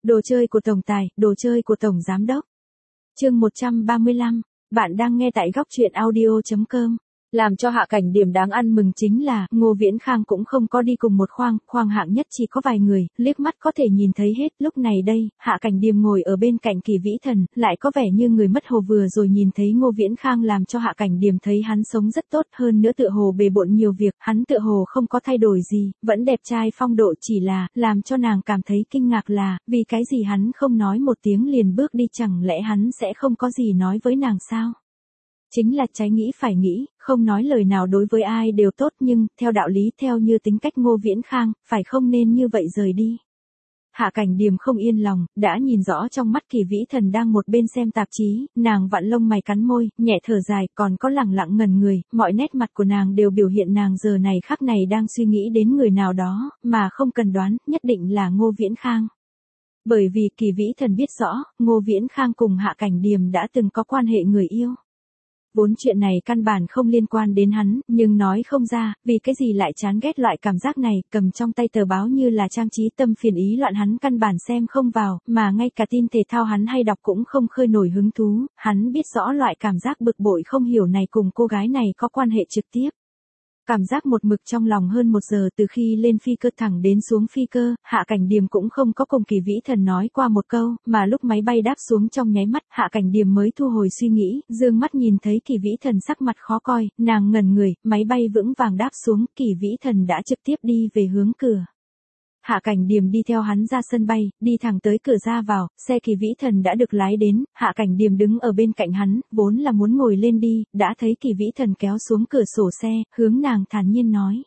Đồ chơi của tổng tài, đồ chơi của tổng giám đốc. Chương 135, bạn đang nghe tại góc truyện audio.com. Làm cho Hạ Cảnh Điểm đáng ăn mừng chính là, Ngô Viễn Khang cũng không có đi cùng một khoang hạng nhất chỉ có vài người, liếc mắt có thể nhìn thấy hết. Lúc này đây, Hạ Cảnh Điểm ngồi ở bên cạnh Kỳ Vĩ Thần, lại có vẻ như người mất hồ vừa rồi nhìn thấy Ngô Viễn Khang làm cho Hạ Cảnh Điểm thấy hắn sống rất tốt hơn nữa tựa hồ bề bộn nhiều việc, hắn tựa hồ không có thay đổi gì, vẫn đẹp trai phong độ chỉ là, làm cho nàng cảm thấy kinh ngạc là, vì cái gì hắn không nói một tiếng liền bước đi chẳng lẽ hắn sẽ không có gì nói với nàng sao? Chính là trái nghĩ phải nghĩ, không nói lời nào đối với ai đều tốt nhưng, theo đạo lý theo như tính cách Ngô Viễn Khang, phải không nên như vậy rời đi. Hạ Cảnh Điểm không yên lòng, đã nhìn rõ trong mắt Kỳ Vĩ Thần đang một bên xem tạp chí, nàng vặn lông mày cắn môi, nhẹ thở dài, còn có lẳng lặng ngẩn người, mọi nét mặt của nàng đều biểu hiện nàng giờ này khắc này đang suy nghĩ đến người nào đó, mà không cần đoán, nhất định là Ngô Viễn Khang. Bởi vì Kỳ Vĩ Thần biết rõ, Ngô Viễn Khang cùng Hạ Cảnh Điểm đã từng có quan hệ người yêu. Vốn chuyện này căn bản không liên quan đến hắn, nhưng nói không ra, vì cái gì lại chán ghét loại cảm giác này, cầm trong tay tờ báo như là trang trí tâm phiền ý loạn hắn căn bản xem không vào, mà ngay cả tin thể thao hắn hay đọc cũng không khơi nổi hứng thú, hắn biết rõ loại cảm giác bực bội không hiểu này cùng cô gái này có quan hệ trực tiếp. Cảm giác một mực trong lòng hơn 1 giờ từ khi lên phi cơ thẳng đến xuống phi cơ, Hạ Cảnh Điểm cũng không có cùng Kỳ Vĩ Thần nói qua một câu, mà lúc máy bay đáp xuống trong nháy mắt, Hạ Cảnh Điểm mới thu hồi suy nghĩ, dương mắt nhìn thấy Kỳ Vĩ Thần sắc mặt khó coi, nàng ngẩn người, máy bay vững vàng đáp xuống, Kỳ Vĩ Thần đã trực tiếp đi về hướng cửa. Hạ Cảnh Điểm đi theo hắn ra sân bay, đi thẳng tới cửa ra vào, xe Kỳ Vĩ Thần đã được lái đến, Hạ Cảnh Điểm đứng ở bên cạnh hắn, vốn là muốn ngồi lên đi, đã thấy Kỳ Vĩ Thần kéo xuống cửa sổ xe, hướng nàng thản nhiên nói.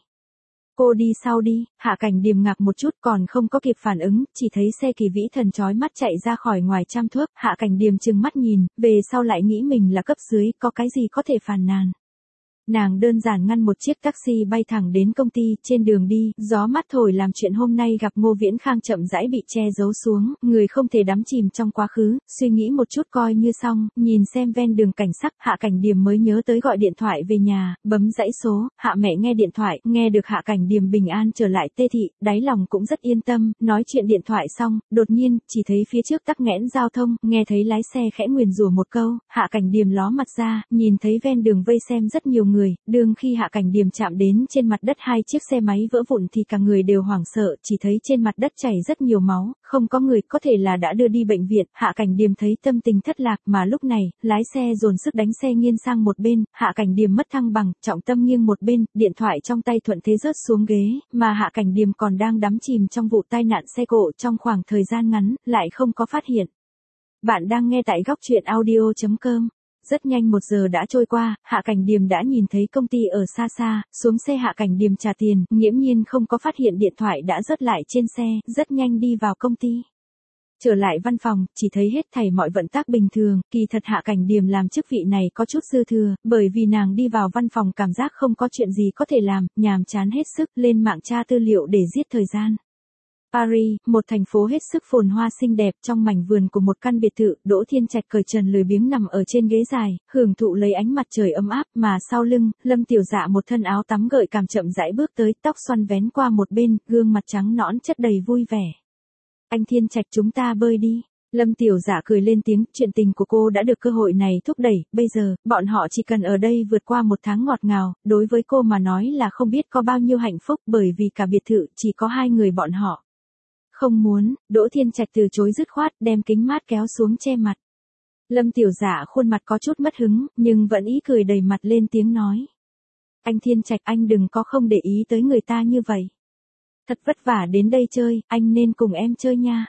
Cô đi sau đi, Hạ Cảnh Điểm ngạc một chút còn không có kịp phản ứng, chỉ thấy xe Kỳ Vĩ Thần chói mắt chạy ra khỏi ngoài trăm thước, Hạ Cảnh Điểm trừng mắt nhìn, về sau lại nghĩ mình là cấp dưới, có cái gì có thể phàn nàn. Nàng đơn giản ngăn một chiếc taxi bay thẳng đến công ty, trên đường đi, gió mát thổi làm chuyện hôm nay gặp Ngô Viễn Khang chậm rãi bị che giấu xuống, người không thể đắm chìm trong quá khứ, suy nghĩ một chút coi như xong, nhìn xem ven đường cảnh sắc, Hạ Cảnh Điểm mới nhớ tới gọi điện thoại về nhà, bấm dãy số, Hạ mẹ nghe điện thoại, nghe được Hạ Cảnh Điểm bình an trở lại Tê Thị, đáy lòng cũng rất yên tâm, nói chuyện điện thoại xong, đột nhiên, chỉ thấy phía trước tắc nghẽn giao thông, nghe thấy lái xe khẽ nguyền rủa một câu, Hạ Cảnh Điểm ló mặt ra, nhìn thấy ven đường vây xem rất nhiều người. Đương khi Hạ Cảnh Điểm chạm đến trên mặt đất 2 chiếc xe máy vỡ vụn thì cả người đều hoảng sợ, chỉ thấy trên mặt đất chảy rất nhiều máu, không có người, có thể là đã đưa đi bệnh viện, Hạ Cảnh Điểm thấy tâm tình thất lạc mà lúc này, lái xe dồn sức đánh xe nghiêng sang một bên, Hạ Cảnh Điểm mất thăng bằng, trọng tâm nghiêng một bên, điện thoại trong tay thuận thế rớt xuống ghế, mà Hạ Cảnh Điểm còn đang đắm chìm trong vụ tai nạn xe cộ trong khoảng thời gian ngắn, lại không có phát hiện. Bạn đang nghe tại góc truyện audio.com. Rất nhanh 1 giờ đã trôi qua, Hạ Cảnh Điểm đã nhìn thấy công ty ở xa xa, xuống xe Hạ Cảnh Điểm trả tiền, nghiễm nhiên không có phát hiện điện thoại đã rớt lại trên xe, rất nhanh đi vào công ty. Trở lại văn phòng, chỉ thấy hết thảy mọi vận tác bình thường, kỳ thật Hạ Cảnh Điểm làm chức vị này có chút dư thừa, bởi vì nàng đi vào văn phòng cảm giác không có chuyện gì có thể làm, nhàm chán hết sức, lên mạng tra tư liệu để giết thời gian. Paris, một thành phố hết sức phồn hoa xinh đẹp, trong mảnh vườn của một căn biệt thự, Đỗ Thiên Trạch cởi trần lười biếng nằm ở trên ghế dài, hưởng thụ lấy ánh mặt trời ấm áp, mà sau lưng, Lâm Tiểu Dạ một thân áo tắm gợi cảm chậm rãi bước tới, tóc xoăn vén qua một bên, gương mặt trắng nõn chất đầy vui vẻ. Anh Thiên Trạch chúng ta bơi đi. Lâm Tiểu Dạ cười lên tiếng, chuyện tình của cô đã được cơ hội này thúc đẩy, bây giờ, bọn họ chỉ cần ở đây vượt qua 1 tháng ngọt ngào, đối với cô mà nói là không biết có bao nhiêu hạnh phúc, bởi vì cả biệt thự chỉ có 2 người bọn họ. Không muốn, Đỗ Thiên Trạch từ chối dứt khoát, đem kính mát kéo xuống che mặt. Lâm Tiểu Dạ khuôn mặt có chút mất hứng, nhưng vẫn ý cười đầy mặt lên tiếng nói. Anh Thiên Trạch, anh đừng có không để ý tới người ta như vậy. Thật vất vả đến đây chơi, anh nên cùng em chơi nha.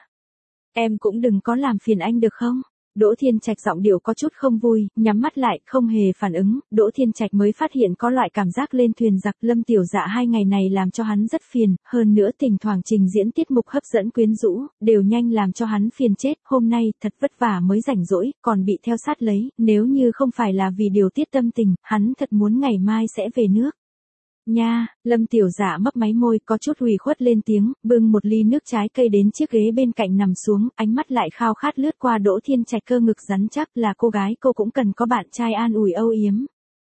Em cũng đừng có làm phiền anh được không? Đỗ Thiên Trạch giọng điệu có chút không vui, nhắm mắt lại, không hề phản ứng, Đỗ Thiên Trạch mới phát hiện có loại cảm giác lên thuyền giặc, Lâm Tiểu Dạ 2 ngày này làm cho hắn rất phiền, hơn nữa thỉnh thoảng trình diễn tiết mục hấp dẫn quyến rũ, đều nhanh làm cho hắn phiền chết, hôm nay, thật vất vả mới rảnh rỗi, còn bị theo sát lấy, nếu như không phải là vì điều tiết tâm tình, hắn thật muốn ngày mai sẽ về nước. Nha, Lâm Tiểu Dạ mấp máy môi có chút ủy khuất lên tiếng, bưng một ly nước trái cây đến chiếc ghế bên cạnh nằm xuống, ánh mắt lại khao khát lướt qua Đỗ Thiên Trạch cơ ngực rắn chắc là cô gái cô cũng cần có bạn trai an ủi âu yếm.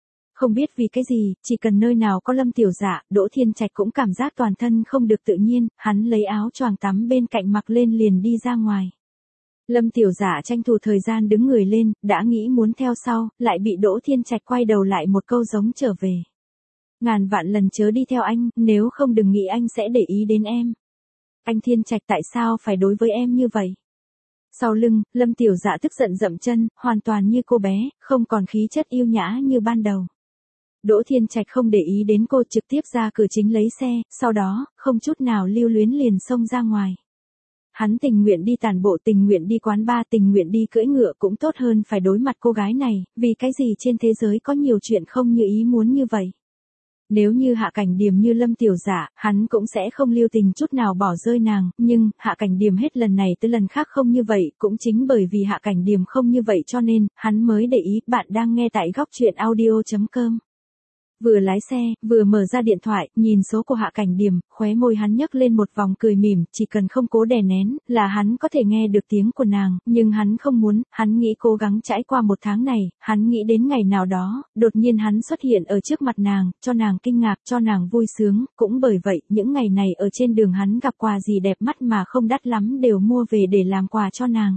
Không biết vì cái gì, chỉ cần nơi nào có Lâm Tiểu Dạ, Đỗ Thiên Trạch cũng cảm giác toàn thân không được tự nhiên, hắn lấy áo choàng tắm bên cạnh mặc lên liền đi ra ngoài. Lâm Tiểu Dạ tranh thủ thời gian đứng người lên, đã nghĩ muốn theo sau, lại bị Đỗ Thiên Trạch quay đầu lại một câu giống trở về. Ngàn vạn lần chớ đi theo anh, nếu không đừng nghĩ anh sẽ để ý đến em. Anh Thiên Trạch tại sao phải đối với em như vậy? Sau lưng, Lâm Tiểu Dạ tức giận dậm chân, hoàn toàn như cô bé, không còn khí chất yêu nhã như ban đầu. Đỗ Thiên Trạch không để ý đến cô, trực tiếp ra cửa chính lấy xe, sau đó, không chút nào lưu luyến liền xông ra ngoài. Hắn tình nguyện đi tản bộ, tình nguyện đi quán bar, tình nguyện đi cưỡi ngựa cũng tốt hơn phải đối mặt cô gái này, vì cái gì trên thế giới có nhiều chuyện không như ý muốn như vậy. Nếu như Hạ Cảnh Điềm như Lâm Tiểu Dạ, hắn cũng sẽ không lưu tình chút nào bỏ rơi nàng, nhưng Hạ Cảnh Điềm hết lần này tới lần khác không như vậy, cũng chính bởi vì Hạ Cảnh Điềm không như vậy cho nên, hắn mới để ý. Bạn đang nghe tại góc truyện audio.com. Vừa lái xe, vừa mở ra điện thoại, nhìn số của Hạ Cảnh Điềm, khóe môi hắn nhấc lên một vòng cười mỉm, chỉ cần không cố đè nén, là hắn có thể nghe được tiếng của nàng, nhưng hắn không muốn, hắn nghĩ cố gắng trải qua một tháng này, hắn nghĩ đến ngày nào đó, đột nhiên hắn xuất hiện ở trước mặt nàng, cho nàng kinh ngạc, cho nàng vui sướng, cũng bởi vậy, những ngày này ở trên đường hắn gặp quà gì đẹp mắt mà không đắt lắm đều mua về để làm quà cho nàng.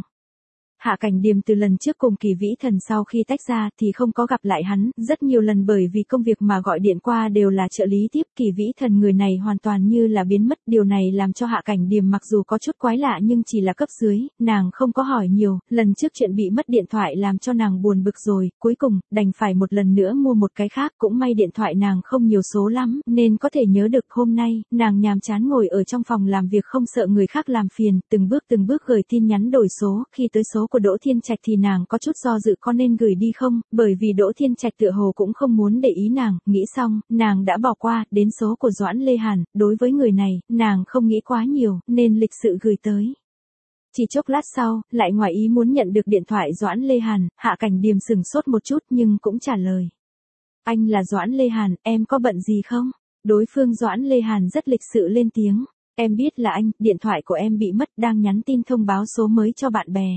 Hạ Cảnh Điềm từ lần trước cùng Kỳ Vĩ Thần sau khi tách ra thì không có gặp lại hắn, rất nhiều lần bởi vì công việc mà gọi điện qua đều là trợ lý tiếp. Kỳ Vĩ Thần người này hoàn toàn như là biến mất, điều này làm cho Hạ Cảnh Điềm mặc dù có chút quái lạ nhưng chỉ là cấp dưới, nàng không có hỏi nhiều, lần trước chuyện bị mất điện thoại làm cho nàng buồn bực rồi, cuối cùng, đành phải một lần nữa mua một cái khác, cũng may điện thoại nàng không nhiều số lắm, nên có thể nhớ được. Hôm nay, nàng nhàm chán ngồi ở trong phòng làm việc không sợ người khác làm phiền, từng bước gửi tin nhắn đổi số, khi tới số của Đỗ Thiên Trạch thì nàng có chút do dự có nên gửi đi không, bởi vì Đỗ Thiên Trạch tựa hồ cũng không muốn để ý nàng, nghĩ xong, nàng đã bỏ qua. Đến số của Doãn Lê Hàn, đối với người này, nàng không nghĩ quá nhiều, nên lịch sự gửi tới. Chỉ chốc lát sau, lại ngoài ý muốn nhận được điện thoại Doãn Lê Hàn, Hạ Cảnh Điềm sửng sốt một chút nhưng cũng trả lời. Anh là Doãn Lê Hàn, em có bận gì không? Đối phương Doãn Lê Hàn rất lịch sự lên tiếng. Em biết là anh, điện thoại của em bị mất, đang nhắn tin thông báo số mới cho bạn bè.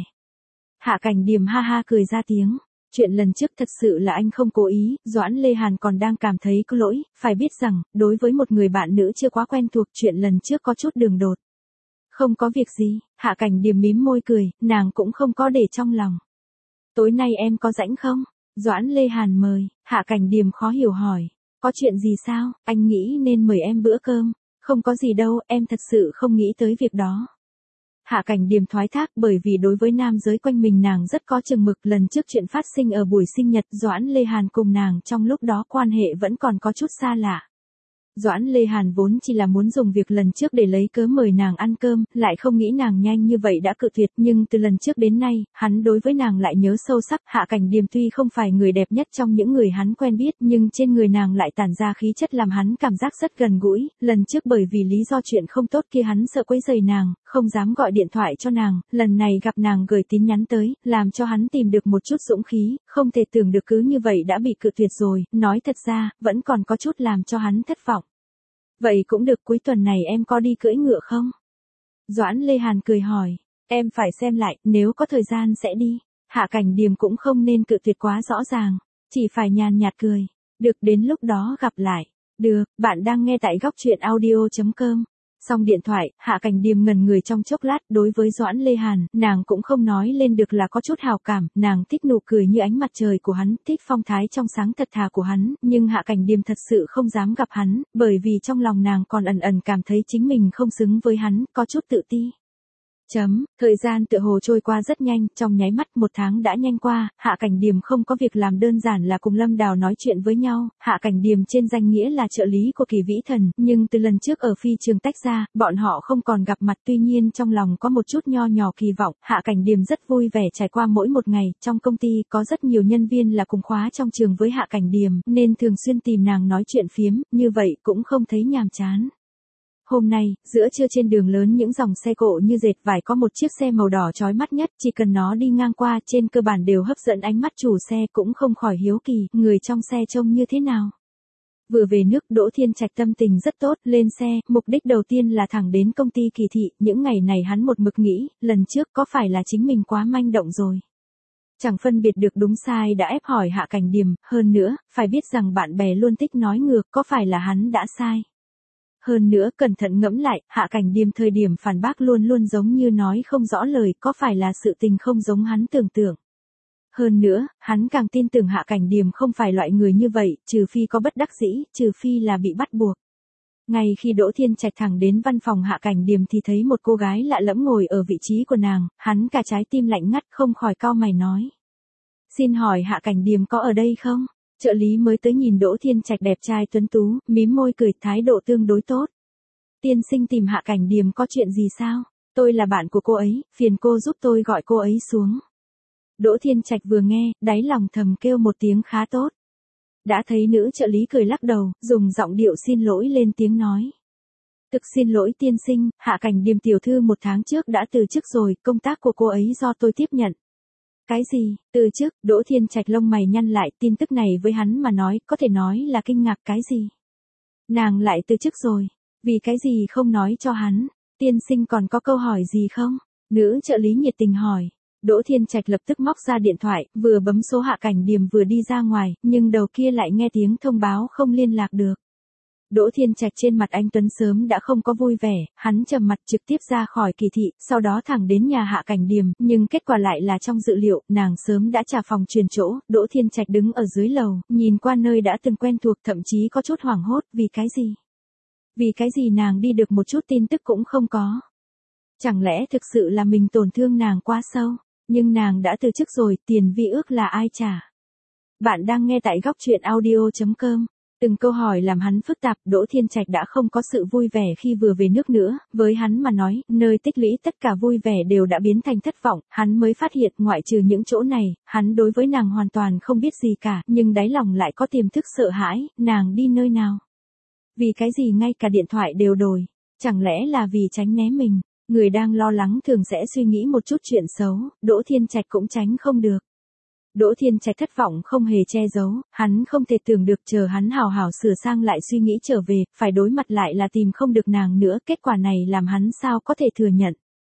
Hạ Cảnh Điềm ha ha cười ra tiếng. Chuyện lần trước thật sự là anh không cố ý, Doãn Lê Hàn còn đang cảm thấy có lỗi, phải biết rằng, đối với một người bạn nữ chưa quá quen thuộc, chuyện lần trước có chút đường đột. Không có việc gì, Hạ Cảnh Điềm mím môi cười, nàng cũng không có để trong lòng. Tối nay em có rảnh không? Doãn Lê Hàn mời. Hạ Cảnh Điềm khó hiểu hỏi. Có chuyện gì sao, anh nghĩ nên mời em bữa cơm. Không có gì đâu, em thật sự không nghĩ tới việc đó. Hạ Cảnh Điềm thoái thác, bởi vì đối với nam giới quanh mình nàng rất có chừng mực. Lần trước chuyện phát sinh ở buổi sinh nhật, Doãn Lê Hàn cùng nàng trong lúc đó quan hệ vẫn còn có chút xa lạ. Doãn Lê Hàn vốn chỉ là muốn dùng việc lần trước để lấy cớ mời nàng ăn cơm, lại không nghĩ nàng nhanh như vậy đã cự tuyệt, nhưng từ lần trước đến nay, hắn đối với nàng lại nhớ sâu sắc. Hạ Cảnh Điềm tuy không phải người đẹp nhất trong những người hắn quen biết, nhưng trên người nàng lại tản ra khí chất làm hắn cảm giác rất gần gũi. Lần trước bởi vì lý do chuyện không tốt kia hắn sợ quấy rầy nàng, không dám gọi điện thoại cho nàng, lần này gặp nàng gửi tin nhắn tới, làm cho hắn tìm được một chút dũng khí, không thể tưởng được cứ như vậy đã bị cự tuyệt rồi, nói thật ra, vẫn còn có chút làm cho hắn thất vọng. Vậy cũng được, cuối tuần này em có đi cưỡi ngựa không? Doãn Lê Hàn cười hỏi. Em phải xem lại, nếu có thời gian sẽ đi. Hạ Cảnh Điềm cũng không nên cự tuyệt quá rõ ràng, chỉ phải nhàn nhạt cười. Được, đến lúc đó gặp lại. Được, bạn đang nghe tại góc truyện audio.com. Xong điện thoại, Hạ Cảnh Điềm ngần người trong chốc lát. Đối với Doãn Lê Hàn, nàng cũng không nói lên được là có chút hào cảm, nàng thích nụ cười như ánh mặt trời của hắn, thích phong thái trong sáng thật thà của hắn, nhưng Hạ Cảnh Điềm thật sự không dám gặp hắn, bởi vì trong lòng nàng còn ẩn ẩn cảm thấy chính mình không xứng với hắn, có chút tự ti. Thời gian tựa hồ trôi qua rất nhanh, trong nháy mắt một tháng đã nhanh qua. Hạ Cảnh Điềm không có việc làm, đơn giản là cùng Lâm Đào nói chuyện với nhau. Hạ Cảnh Điềm trên danh nghĩa là trợ lý của Kỳ Vĩ Thần, nhưng từ lần trước ở phi trường tách ra, bọn họ không còn gặp mặt, tuy nhiên trong lòng có một chút nho nhỏ kỳ vọng. Hạ Cảnh Điềm rất vui vẻ trải qua mỗi một ngày, trong công ty có rất nhiều nhân viên là cùng khóa trong trường với Hạ Cảnh Điềm, nên thường xuyên tìm nàng nói chuyện phiếm, như vậy cũng không thấy nhàm chán. Hôm nay, giữa trưa trên đường lớn những dòng xe cộ như dệt vải, có một chiếc xe màu đỏ chói mắt nhất, chỉ cần nó đi ngang qua trên cơ bản đều hấp dẫn ánh mắt chủ xe, cũng không khỏi hiếu kỳ, người trong xe trông như thế nào. Vừa về nước, Đỗ Thiên Trạch tâm tình rất tốt, lên xe, mục đích đầu tiên là thẳng đến công ty Kỳ Thị, những ngày này hắn một mực nghĩ, lần trước có phải là chính mình quá manh động rồi. Chẳng phân biệt được đúng sai đã ép hỏi Hạ Cảnh Điềm, hơn nữa, phải biết rằng bạn bè luôn thích nói ngược, có phải là hắn đã sai? Hơn nữa cẩn thận ngẫm lại, Hạ Cảnh Điềm thời điểm phản bác luôn luôn giống như nói không rõ lời, có phải là sự tình không giống hắn tưởng tượng? Hơn nữa, hắn càng tin tưởng Hạ Cảnh Điềm không phải loại người như vậy, trừ phi có bất đắc dĩ, trừ phi là bị bắt buộc. Ngay khi Đỗ Thiên Trạch thẳng đến văn phòng Hạ Cảnh Điềm thì thấy một cô gái lạ lẫm ngồi ở vị trí của nàng, hắn cả trái tim lạnh ngắt không khỏi cau mày nói. Xin hỏi Hạ Cảnh Điềm có ở đây không? Trợ lý mới tới nhìn Đỗ Thiên Trạch đẹp trai tuấn tú, mím môi cười, thái độ tương đối tốt. Tiên sinh tìm Hạ Cảnh Điềm có chuyện gì sao? Tôi là bạn của cô ấy, phiền cô giúp tôi gọi cô ấy xuống. Đỗ Thiên Trạch vừa nghe, đáy lòng thầm kêu một tiếng khá tốt. Đã thấy nữ trợ lý cười lắc đầu, dùng giọng điệu xin lỗi lên tiếng nói. Thực xin lỗi tiên sinh, Hạ Cảnh Điềm tiểu thư 1 tháng trước đã từ chức rồi, công tác của cô ấy do tôi tiếp nhận. Cái gì, từ chức? Đỗ Thiên Trạch lông mày nhăn lại, tin tức này với hắn mà nói, có thể nói là kinh ngạc. Cái gì? Nàng lại từ chức rồi, vì cái gì không nói cho hắn? Tiên sinh còn có câu hỏi gì không? Nữ trợ lý nhiệt tình hỏi. Đỗ Thiên Trạch lập tức móc ra điện thoại, vừa bấm số Hạ Cảnh Điềm vừa đi ra ngoài, nhưng đầu kia lại nghe tiếng thông báo không liên lạc được. Đỗ Thiên Trạch trên mặt anh tuấn sớm đã không có vui vẻ, hắn trầm mặt trực tiếp ra khỏi kỳ thị, sau đó thẳng đến nhà Hạ Cảnh Điềm, nhưng kết quả lại là trong dự liệu, nàng sớm đã trả phòng chuyển chỗ. Đỗ Thiên Trạch đứng ở dưới lầu, nhìn qua nơi đã từng quen thuộc, thậm chí có chút hoảng hốt, vì cái gì? Vì cái gì nàng đi được một chút tin tức cũng không có? Chẳng lẽ thực sự là mình tổn thương nàng quá sâu? Nhưng nàng đã từ chức rồi, tiền vi ước là ai trả? Bạn đang nghe tại góc truyện audio.com. Từng câu hỏi làm hắn phức tạp, Đỗ Thiên Trạch đã không có sự vui vẻ khi vừa về nước nữa, với hắn mà nói, nơi tích lũy tất cả vui vẻ đều đã biến thành thất vọng, hắn mới phát hiện ngoại trừ những chỗ này, hắn đối với nàng hoàn toàn không biết gì cả, nhưng đáy lòng lại có tiềm thức sợ hãi, nàng đi nơi nào? Vì cái gì ngay cả điện thoại đều đổi? Chẳng lẽ là vì tránh né mình? Người đang lo lắng thường sẽ suy nghĩ một chút chuyện xấu, Đỗ Thiên Trạch cũng tránh không được. Đỗ Thiên Trạch thất vọng không hề che giấu, hắn không thể tưởng được chờ hắn hào hào sửa sang lại suy nghĩ trở về, phải đối mặt lại là tìm không được nàng nữa, kết quả này làm hắn sao có thể thừa nhận.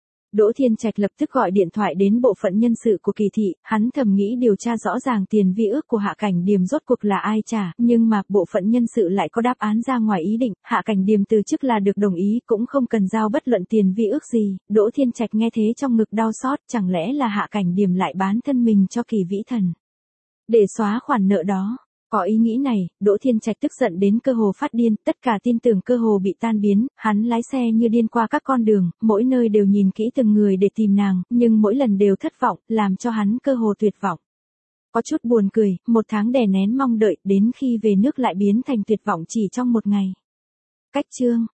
Đỗ Thiên Trạch lập tức gọi điện thoại đến bộ phận nhân sự của kỳ thị, hắn thầm nghĩ điều tra rõ ràng tiền vi ước của Hạ Cảnh Điềm rốt cuộc là ai trả, nhưng mà bộ phận nhân sự lại có đáp án ra ngoài ý định, Hạ Cảnh Điềm từ chức là được đồng ý, cũng không cần giao bất luận tiền vi ước gì. Đỗ Thiên Trạch nghe thế trong ngực đau xót, chẳng lẽ là Hạ Cảnh Điềm lại bán thân mình cho Kỳ Vĩ Thần để xóa khoản nợ đó? Có ý nghĩ này, Đỗ Thiên Trạch tức giận đến cơ hồ phát điên, tất cả tin tưởng cơ hồ bị tan biến, hắn lái xe như điên qua các con đường, mỗi nơi đều nhìn kỹ từng người để tìm nàng, nhưng mỗi lần đều thất vọng, làm cho hắn cơ hồ tuyệt vọng. Có chút buồn cười, 1 tháng đè nén mong đợi, đến khi về nước lại biến thành tuyệt vọng chỉ trong 1 ngày. Cách chương